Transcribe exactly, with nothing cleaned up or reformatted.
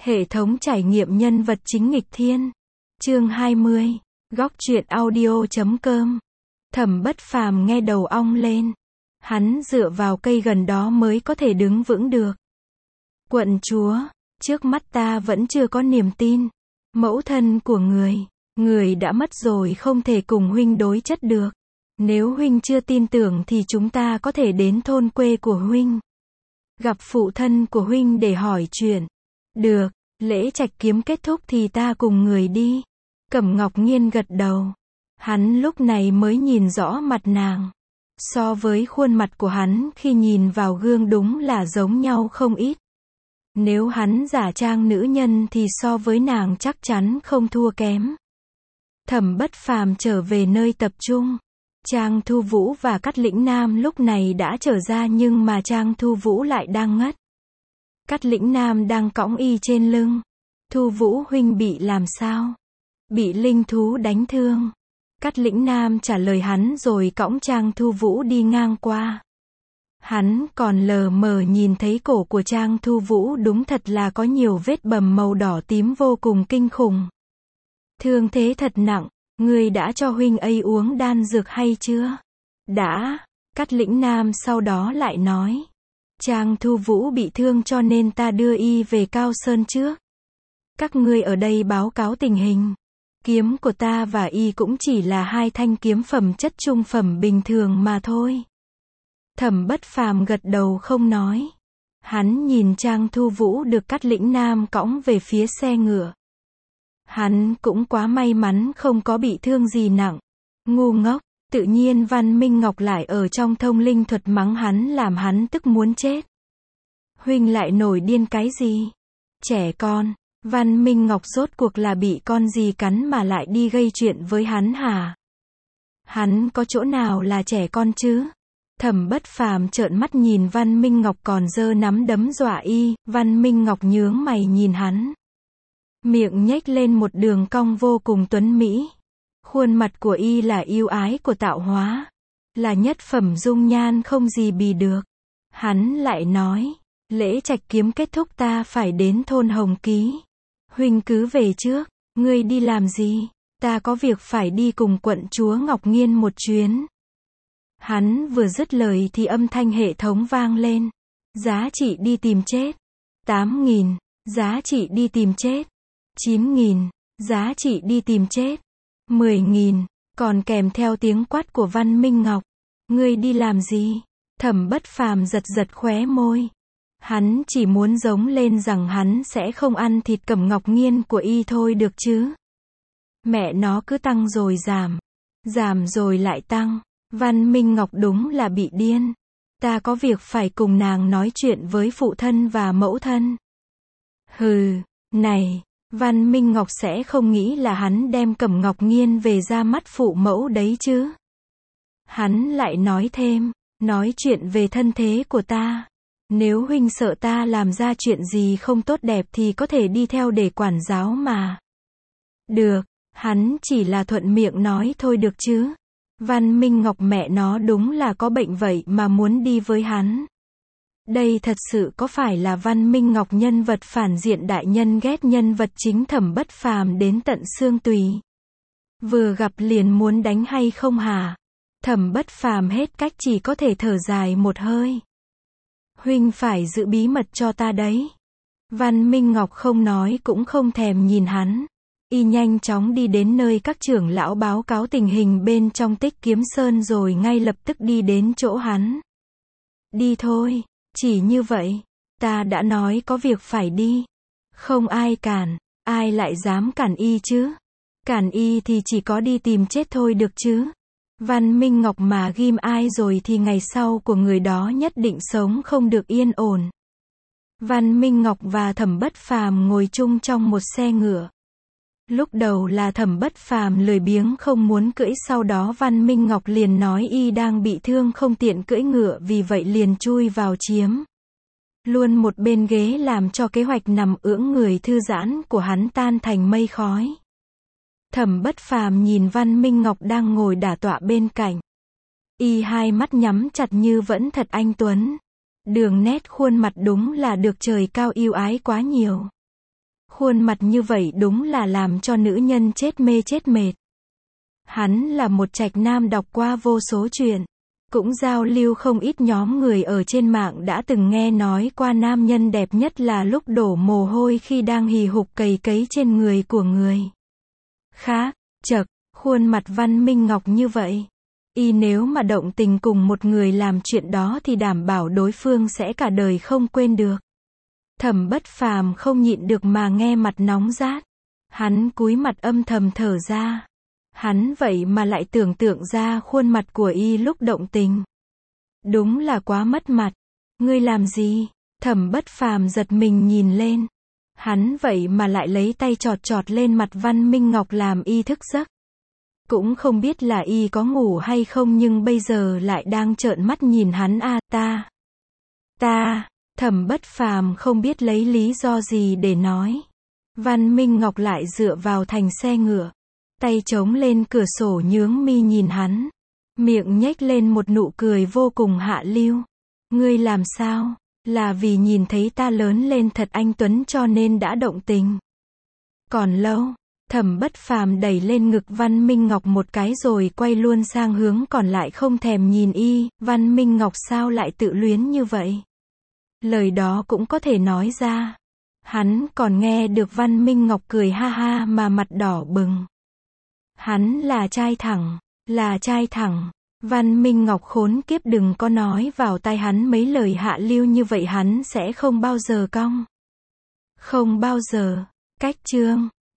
Hệ thống trải nghiệm nhân vật chính nghịch thiên. Chương hai mươi. Góc truyện audio chấm com. Thẩm Bất Phàm nghe đầu ong lên. Hắn dựa vào cây gần đó mới có thể đứng vững được. Quận chúa, trước mắt ta vẫn chưa có niềm tin. Mẫu thân của người, người đã mất rồi không thể cùng huynh đối chất được. Nếu huynh chưa tin tưởng thì chúng ta có thể đến thôn quê của huynh. Gặp phụ thân của huynh để hỏi chuyện. Được, lễ trạch kiếm kết thúc thì ta cùng người đi. Cẩm Ngọc Nghiên gật đầu. Hắn lúc này mới nhìn rõ mặt nàng. So với khuôn mặt của hắn khi nhìn vào gương đúng là giống nhau không ít. Nếu hắn giả trang nữ nhân thì so với nàng chắc chắn không thua kém. Thẩm Bất Phàm trở về nơi tập trung. Trang Thu Vũ và Cát Lĩnh Nam lúc này đã trở ra nhưng mà Trang Thu Vũ lại đang ngất. Cát Lĩnh Nam đang cõng y trên lưng. Thu Vũ huynh bị làm sao? Bị linh thú đánh thương. Cát Lĩnh Nam trả lời hắn rồi cõng Trang Thu Vũ đi ngang qua. Hắn còn lờ mờ nhìn thấy cổ của Trang Thu Vũ đúng thật là có nhiều vết bầm màu đỏ tím vô cùng kinh khủng. Thương thế thật nặng, ngươi đã cho huynh ấy uống đan dược hay chưa? Đã, Cát Lĩnh Nam sau đó lại nói. Trang Thu Vũ bị thương cho nên ta đưa y về Cao Sơn trước. Các ngươi ở đây báo cáo tình hình. Kiếm của ta và y cũng chỉ là hai thanh kiếm phẩm chất trung phẩm bình thường mà thôi. Thẩm Bất Phàm gật đầu không nói. Hắn nhìn Trang Thu Vũ được Cát Lĩnh Nam cõng về phía xe ngựa. Hắn cũng quá may mắn không có bị thương gì nặng. Ngu ngốc, tự nhiên Văn Minh Ngọc lại ở trong thông linh thuật mắng hắn làm hắn tức muốn chết. Huynh lại nổi điên cái gì? Trẻ con, Văn Minh Ngọc rốt cuộc là bị con gì cắn mà lại đi gây chuyện với hắn hả? Hắn có chỗ nào là trẻ con chứ? Thẩm Bất Phàm trợn mắt nhìn Văn Minh Ngọc còn giơ nắm đấm dọa y, Văn Minh Ngọc nhướng mày nhìn hắn. Miệng nhếch lên một đường cong vô cùng tuấn mỹ. Khuôn mặt của y là yêu ái của tạo hóa. Là nhất phẩm dung nhan không gì bì được. Hắn lại nói, lễ trạch kiếm kết thúc ta phải đến thôn Hồng Ký. Huynh cứ về trước, ngươi đi làm gì? Ta có việc phải đi cùng quận chúa Ngọc Nghiên một chuyến. Hắn vừa dứt lời thì âm thanh hệ thống vang lên. Giá trị đi tìm chết. tám nghìn. Giá trị đi tìm chết. chín nghìn. Giá trị đi tìm chết. mười nghìn. Còn kèm theo tiếng quát của Văn Minh Ngọc. Ngươi đi làm gì? Thẩm Bất Phàm giật giật khóe môi. Hắn chỉ muốn giống lên rằng hắn sẽ không ăn thịt Cẩm Ngọc Nghiên của y thôi được chứ. Mẹ nó cứ tăng rồi giảm. Giảm rồi lại tăng. Văn Minh Ngọc đúng là bị điên. Ta có việc phải cùng nàng nói chuyện với phụ thân và mẫu thân. Hừ, này, Văn Minh Ngọc sẽ không nghĩ là hắn đem Cẩm Ngọc Nghiên về ra mắt phụ mẫu đấy chứ. Hắn lại nói thêm, nói chuyện về thân thế của ta. Nếu huynh sợ ta làm ra chuyện gì không tốt đẹp thì có thể đi theo để quản giáo mà. Được, hắn chỉ là thuận miệng nói thôi được chứ. Văn Minh Ngọc mẹ nó đúng là có bệnh vậy mà muốn đi với hắn. Đây thật sự có phải là Văn Minh Ngọc nhân vật phản diện đại nhân ghét nhân vật chính Thẩm Bất Phàm đến tận xương tùy. Vừa gặp liền muốn đánh hay không hả? Thẩm Bất Phàm hết cách chỉ có thể thở dài một hơi. Huynh phải giữ bí mật cho ta đấy. Văn Minh Ngọc không nói cũng không thèm nhìn hắn. Y nhanh chóng đi đến nơi các trưởng lão báo cáo tình hình bên trong Tích Kiếm Sơn rồi ngay lập tức đi đến chỗ hắn. Đi thôi, chỉ như vậy, ta đã nói có việc phải đi. Không ai cản, ai lại dám cản y chứ? Cản y thì chỉ có đi tìm chết thôi được chứ. Văn Minh Ngọc mà ghim ai rồi thì ngày sau của người đó nhất định sống không được yên ổn. Văn Minh Ngọc và Thẩm Bất Phàm ngồi chung trong một xe ngựa. Lúc đầu là Thẩm Bất Phàm lười biếng không muốn cưỡi, sau đó Văn Minh Ngọc liền nói y đang bị thương không tiện cưỡi ngựa vì vậy liền chui vào chiếm luôn một bên ghế làm cho kế hoạch nằm ưỡng người thư giãn của hắn tan thành mây khói. Thẩm Bất Phàm nhìn Văn Minh Ngọc đang ngồi đả tọa bên cạnh. Y hai mắt nhắm chặt như vẫn thật anh tuấn. Đường nét khuôn mặt đúng là được trời cao yêu ái quá nhiều. Khuôn mặt như vậy đúng là làm cho nữ nhân chết mê chết mệt. Hắn là một trạch nam đọc qua vô số chuyện, cũng giao lưu không ít nhóm người ở trên mạng đã từng nghe nói qua nam nhân đẹp nhất là lúc đổ mồ hôi khi đang hì hục cày cấy trên người của người khác. Chậc, khuôn mặt Văn Minh Ngọc như vậy. Y nếu mà động tình cùng một người làm chuyện đó thì đảm bảo đối phương sẽ cả đời không quên được. Thẩm Bất Phàm không nhịn được mà nghe mặt nóng rát. Hắn cúi mặt âm thầm thở ra. Hắn vậy mà lại tưởng tượng ra khuôn mặt của y lúc động tình. Đúng là quá mất mặt. Ngươi làm gì? Thẩm Bất Phàm giật mình nhìn lên. Hắn vậy mà lại lấy tay chọt chọt lên mặt Văn Minh Ngọc làm y thức giấc. Cũng không biết là y có ngủ hay không nhưng bây giờ lại đang trợn mắt nhìn hắn a ta. Ta, Thẩm Bất Phàm không biết lấy lý do gì để nói. Văn Minh Ngọc lại dựa vào thành xe ngựa. Tay chống lên cửa sổ nhướng mi nhìn hắn. Miệng nhếch lên một nụ cười vô cùng hạ lưu. Ngươi làm sao? Là vì nhìn thấy ta lớn lên thật anh tuấn cho nên đã động tình. Còn lâu. Thẩm Bất Phàm đẩy lên ngực Văn Minh Ngọc một cái rồi quay luôn sang hướng còn lại không thèm nhìn y. Văn Minh Ngọc sao lại tự luyến như vậy? Lời đó cũng có thể nói ra. Hắn còn nghe được Văn Minh Ngọc cười ha ha mà mặt đỏ bừng. Hắn là trai thẳng, là trai thẳng. Văn Minh Ngọc khốn kiếp đừng có nói vào tai hắn mấy lời hạ lưu như vậy hắn sẽ không bao giờ cong. Không bao giờ. Cách chương.